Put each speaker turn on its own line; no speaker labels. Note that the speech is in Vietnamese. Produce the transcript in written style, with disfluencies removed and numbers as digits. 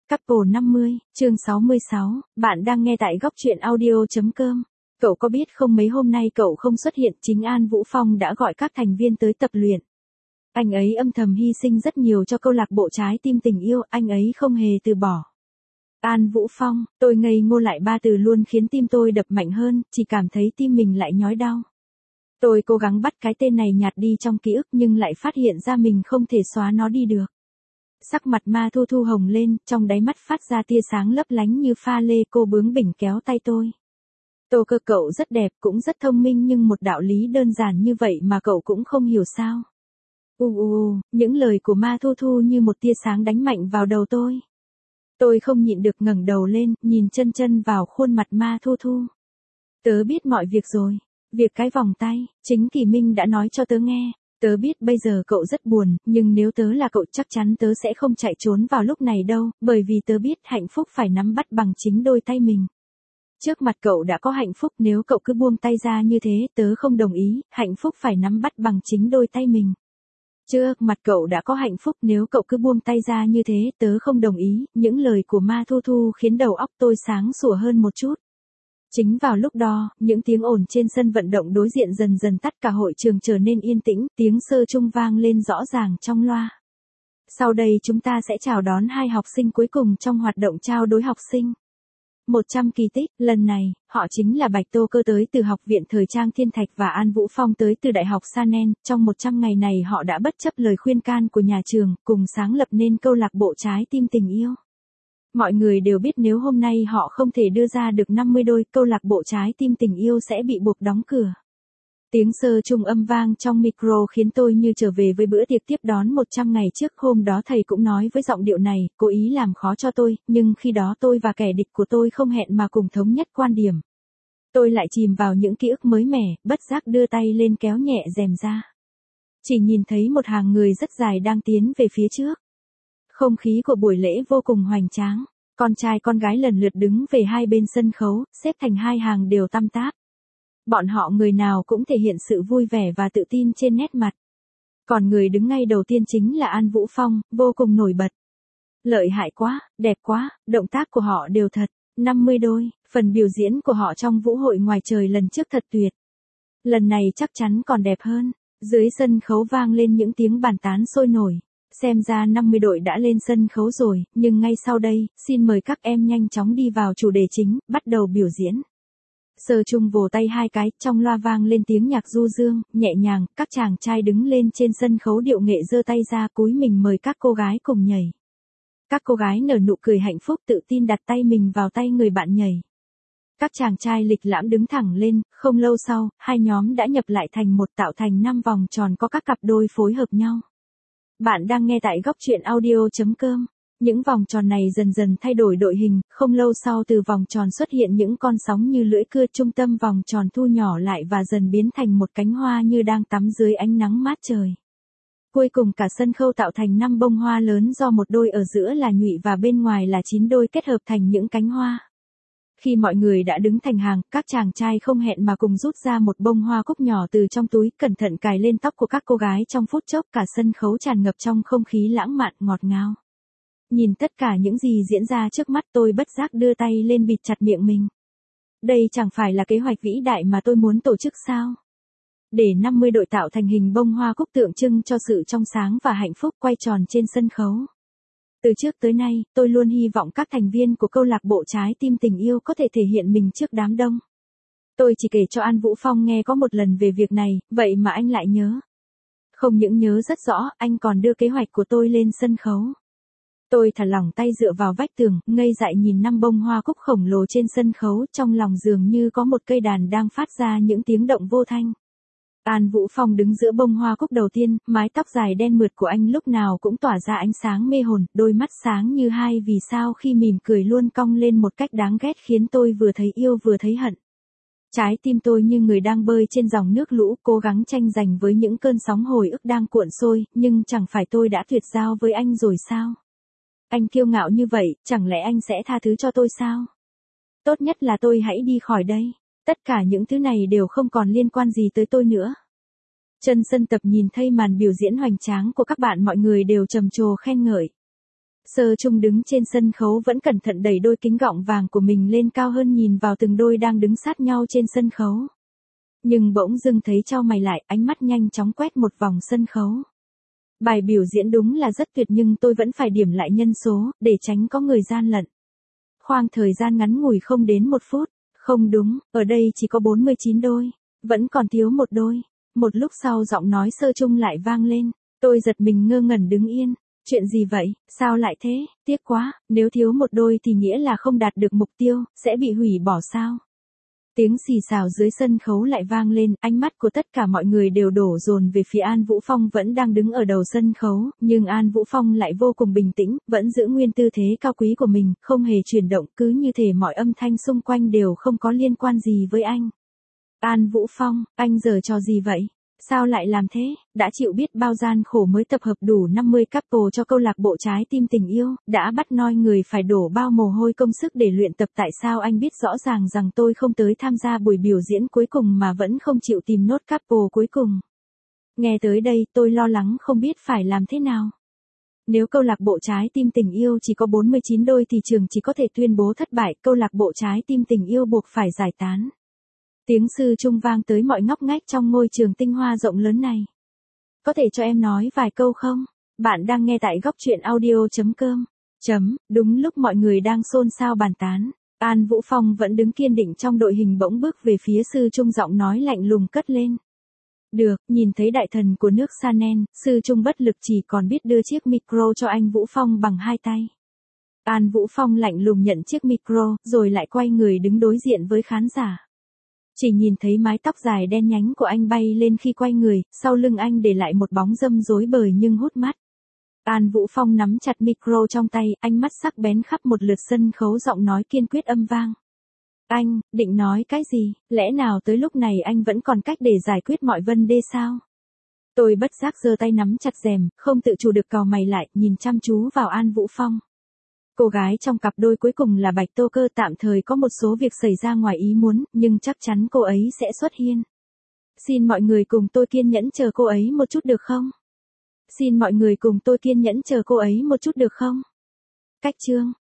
Couple 50, chương 66, bạn đang nghe tại góc truyện audio.com. Cậu có biết không, mấy hôm nay cậu không xuất hiện, chính An Vũ Phong đã gọi các thành viên tới tập luyện. Anh ấy âm thầm hy sinh rất nhiều cho câu lạc bộ trái tim tình yêu, anh ấy không hề từ bỏ. An Vũ Phong, tôi ngây ngô lại ba từ luôn khiến tim tôi đập mạnh hơn, chỉ cảm thấy tim mình lại nhói đau. Tôi cố gắng bắt cái tên này nhạt đi trong ký ức nhưng lại phát hiện ra mình không thể xóa nó đi được. Sắc mặt Ma Thu Thu hồng lên, trong đáy mắt phát ra tia sáng lấp lánh như pha lê, cô bướng bỉnh kéo tay tôi. Tô Cơ, cậu rất đẹp, cũng rất thông minh nhưng một đạo lý đơn giản như vậy mà cậu cũng không hiểu sao. Những lời của Ma Thu Thu như một tia sáng đánh mạnh vào đầu tôi. Tôi không nhịn được ngẩng đầu lên, nhìn chân chân vào khuôn mặt Ma Thu Thu. Tớ biết mọi việc rồi. Việc cái vòng tay, chính Kỳ Minh đã nói cho tớ nghe. Tớ biết bây giờ cậu rất buồn, nhưng nếu tớ là cậu chắc chắn tớ sẽ không chạy trốn vào lúc này đâu, bởi vì tớ biết hạnh phúc phải nắm bắt bằng chính đôi tay mình. Trước mặt cậu đã có hạnh phúc, nếu cậu cứ buông tay ra như thế, tớ không đồng ý, hạnh phúc phải nắm bắt bằng chính đôi tay mình. Trước mặt cậu đã có hạnh phúc, nếu cậu cứ buông tay ra như thế, tớ không đồng ý, những lời của Ma Thu Thu khiến đầu óc tôi sáng sủa hơn một chút. Chính vào lúc đó, những tiếng ồn trên sân vận động đối diện dần dần tắt, cả hội trường trở nên yên tĩnh, tiếng sơ chung vang lên rõ ràng trong loa. Sau đây chúng ta sẽ chào đón hai học sinh cuối cùng trong hoạt động trao đối học sinh. 100 kỳ tích, lần này, họ chính là Bạch Tô Cơ tới từ Học viện Thời trang Thiên Thạch và An Vũ Phong tới từ Đại học Sanen. Trong 100 ngày này họ đã bất chấp lời khuyên can của nhà trường, cùng sáng lập nên câu lạc bộ trái tim tình yêu. Mọi người đều biết nếu hôm nay họ không thể đưa ra được 50 đôi, câu lạc bộ trái tim tình yêu sẽ bị buộc đóng cửa. Tiếng sơ trung âm vang trong micro khiến tôi như trở về với bữa tiệc tiếp đón 100 ngày trước. Hôm đó thầy cũng nói với giọng điệu này, cố ý làm khó cho tôi, nhưng khi đó tôi và kẻ địch của tôi không hẹn mà cùng thống nhất quan điểm. Tôi lại chìm vào những ký ức mới mẻ, bất giác đưa tay lên kéo nhẹ rèm ra. Chỉ nhìn thấy một hàng người rất dài đang tiến về phía trước. Không khí của buổi lễ vô cùng hoành tráng, con trai con gái lần lượt đứng về hai bên sân khấu, xếp thành hai hàng đều tăm táp. Bọn họ người nào cũng thể hiện sự vui vẻ và tự tin trên nét mặt. Còn người đứng ngay đầu tiên chính là An Vũ Phong, vô cùng nổi bật. Lợi hại quá, đẹp quá, động tác của họ đều thật, 50 đôi, phần biểu diễn của họ trong vũ hội ngoài trời lần trước thật tuyệt. Lần này chắc chắn còn đẹp hơn. Dưới sân khấu vang lên những tiếng bàn tán sôi nổi. Xem ra 50 đội đã lên sân khấu rồi, nhưng ngay sau đây, xin mời các em nhanh chóng đi vào chủ đề chính, bắt đầu biểu diễn. Sơ Trung vồ tay hai cái, trong loa vang lên tiếng nhạc du dương, nhẹ nhàng, các chàng trai đứng lên trên sân khấu điệu nghệ giơ tay ra cúi mình mời các cô gái cùng nhảy. Các cô gái nở nụ cười hạnh phúc tự tin đặt tay mình vào tay người bạn nhảy. Các chàng trai lịch lãm đứng thẳng lên, không lâu sau, hai nhóm đã nhập lại thành một, tạo thành 5 vòng tròn có các cặp đôi phối hợp nhau. Bạn đang nghe tại góc truyện audio.com. Những vòng tròn này dần dần thay đổi đội hình, không lâu sau từ vòng tròn xuất hiện những con sóng như lưỡi cưa, trung tâm vòng tròn thu nhỏ lại và dần biến thành một cánh hoa như đang tắm dưới ánh nắng mát trời. Cuối cùng cả sân khấu tạo thành 5 bông hoa lớn do một đôi ở giữa là nhụy và bên ngoài là 9 đôi kết hợp thành những cánh hoa. Khi mọi người đã đứng thành hàng, các chàng trai không hẹn mà cùng rút ra một bông hoa cúc nhỏ từ trong túi, cẩn thận cài lên tóc của các cô gái. Trong phút chốc cả sân khấu tràn ngập trong không khí lãng mạn ngọt ngào. Nhìn tất cả những gì diễn ra trước mắt, tôi bất giác đưa tay lên bịt chặt miệng mình. Đây chẳng phải là kế hoạch vĩ đại mà tôi muốn tổ chức sao? Để 50 đội tạo thành hình bông hoa cúc tượng trưng cho sự trong sáng và hạnh phúc quay tròn trên sân khấu. Từ trước tới nay, tôi luôn hy vọng các thành viên của câu lạc bộ trái tim tình yêu có thể thể hiện mình trước đám đông. Tôi chỉ kể cho An Vũ Phong nghe có một lần về việc này, vậy mà anh lại nhớ. Không những nhớ rất rõ, anh còn đưa kế hoạch của tôi lên sân khấu. Tôi thả lỏng tay dựa vào vách tường, ngây dại nhìn 5 bông hoa cúc khổng lồ trên sân khấu, trong lòng dường như có một cây đàn đang phát ra những tiếng động vô thanh. An Vũ Phong đứng giữa bông hoa cúc đầu tiên, mái tóc dài đen mượt của anh lúc nào cũng tỏa ra ánh sáng mê hồn, đôi mắt sáng như hai vì sao khi mỉm cười luôn cong lên một cách đáng ghét khiến tôi vừa thấy yêu vừa thấy hận. Trái tim tôi như người đang bơi trên dòng nước lũ, cố gắng tranh giành với những cơn sóng hồi ức đang cuộn sôi, nhưng chẳng phải tôi đã tuyệt giao với anh rồi sao? Anh kiêu ngạo như vậy, chẳng lẽ anh sẽ tha thứ cho tôi sao? Tốt nhất là tôi hãy đi khỏi đây. Tất cả những thứ này đều không còn liên quan gì tới tôi nữa. Chân sân tập nhìn thấy màn biểu diễn hoành tráng của các bạn, mọi người đều trầm trồ khen ngợi. Sơ Trung đứng trên sân khấu vẫn cẩn thận đẩy đôi kính gọng vàng của mình lên cao hơn nhìn vào từng đôi đang đứng sát nhau trên sân khấu. Nhưng bỗng dưng thấy chau mày lại, ánh mắt nhanh chóng quét một vòng sân khấu. Bài biểu diễn đúng là rất tuyệt nhưng tôi vẫn phải điểm lại nhân số, để tránh có người gian lận. Khoảng thời gian ngắn ngủi không đến 1 phút. Không đúng, ở đây chỉ có 49 đôi. Vẫn còn thiếu một đôi. Một lúc sau giọng nói Sơ Trung lại vang lên. Tôi giật mình ngơ ngẩn đứng yên. Chuyện gì vậy, sao lại thế, tiếc quá, nếu thiếu một đôi thì nghĩa là không đạt được mục tiêu, sẽ bị hủy bỏ sao? Tiếng xì xào dưới sân khấu lại vang lên, ánh mắt của tất cả mọi người đều đổ dồn về phía An Vũ Phong vẫn đang đứng ở đầu sân khấu, nhưng An Vũ Phong lại vô cùng bình tĩnh, vẫn giữ nguyên tư thế cao quý của mình, không hề chuyển động, cứ như thể mọi âm thanh xung quanh đều không có liên quan gì với anh. An Vũ Phong, anh giở trò gì vậy? Sao lại làm thế? Đã chịu biết bao gian khổ mới tập hợp đủ 50 couple cho câu lạc bộ Trái Tim Tình Yêu, đã bắt noi người phải đổ bao mồ hôi công sức để luyện tập, tại sao anh biết rõ ràng rằng tôi không tới tham gia buổi biểu diễn cuối cùng mà vẫn không chịu tìm nốt couple cuối cùng. Nghe tới đây tôi lo lắng không biết phải làm thế nào. Nếu câu lạc bộ Trái Tim Tình Yêu chỉ có 49 đôi thì trường chỉ có thể tuyên bố thất bại, câu lạc bộ Trái Tim Tình Yêu buộc phải giải tán. Tiếng Sư Trung vang tới mọi ngóc ngách trong ngôi trường tinh hoa rộng lớn này. Có thể cho em nói vài câu không? Bạn đang nghe tại góc truyện audio.com. Đúng lúc mọi người đang xôn xao bàn tán, An Vũ Phong vẫn đứng kiên định trong đội hình bỗng bước về phía Sư Trung, giọng nói lạnh lùng cất lên. Được, nhìn thấy đại thần của nước Sanen, Sư Trung bất lực chỉ còn biết đưa chiếc micro cho anh Vũ Phong bằng 2 tay. An Vũ Phong lạnh lùng nhận chiếc micro, rồi lại quay người đứng đối diện với khán giả. Chỉ nhìn thấy mái tóc dài đen nhánh của anh bay lên khi quay người, sau lưng anh để lại một bóng râm rối bời nhưng hút mắt. An Vũ Phong nắm chặt micro trong tay, ánh mắt sắc bén khắp một lượt sân khấu, giọng nói kiên quyết âm vang. Anh, định nói cái gì, lẽ nào tới lúc này anh vẫn còn cách để giải quyết mọi vấn đề sao? Tôi bất giác giơ tay nắm chặt rèm, không tự chủ được cau mày lại, nhìn chăm chú vào An Vũ Phong. Cô gái trong cặp đôi cuối cùng là Bạch Tô Cơ, tạm thời có một số việc xảy ra ngoài ý muốn, nhưng chắc chắn cô ấy sẽ xuất hiện. Xin mọi người cùng tôi kiên nhẫn chờ cô ấy một chút được không? Xin mọi người cùng tôi kiên nhẫn chờ cô ấy một chút được không? Cách chương